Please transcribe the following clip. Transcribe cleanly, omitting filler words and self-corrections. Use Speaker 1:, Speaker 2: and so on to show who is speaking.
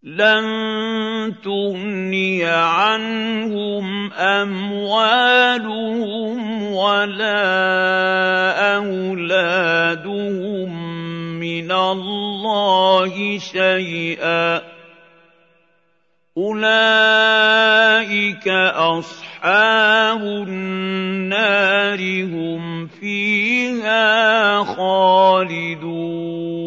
Speaker 1: لَّن تُغْنِيَ عَنْهُمْ أَمْوَالُهُمْ وَلَا أَوْلَادُهُم مِّنَ اللَّهِ شَيْئًا ۚ أُولَٰئِكَ أَصْحَابُ النَّارِ ۖ هُمْ فِيهَا خَالِدُونَ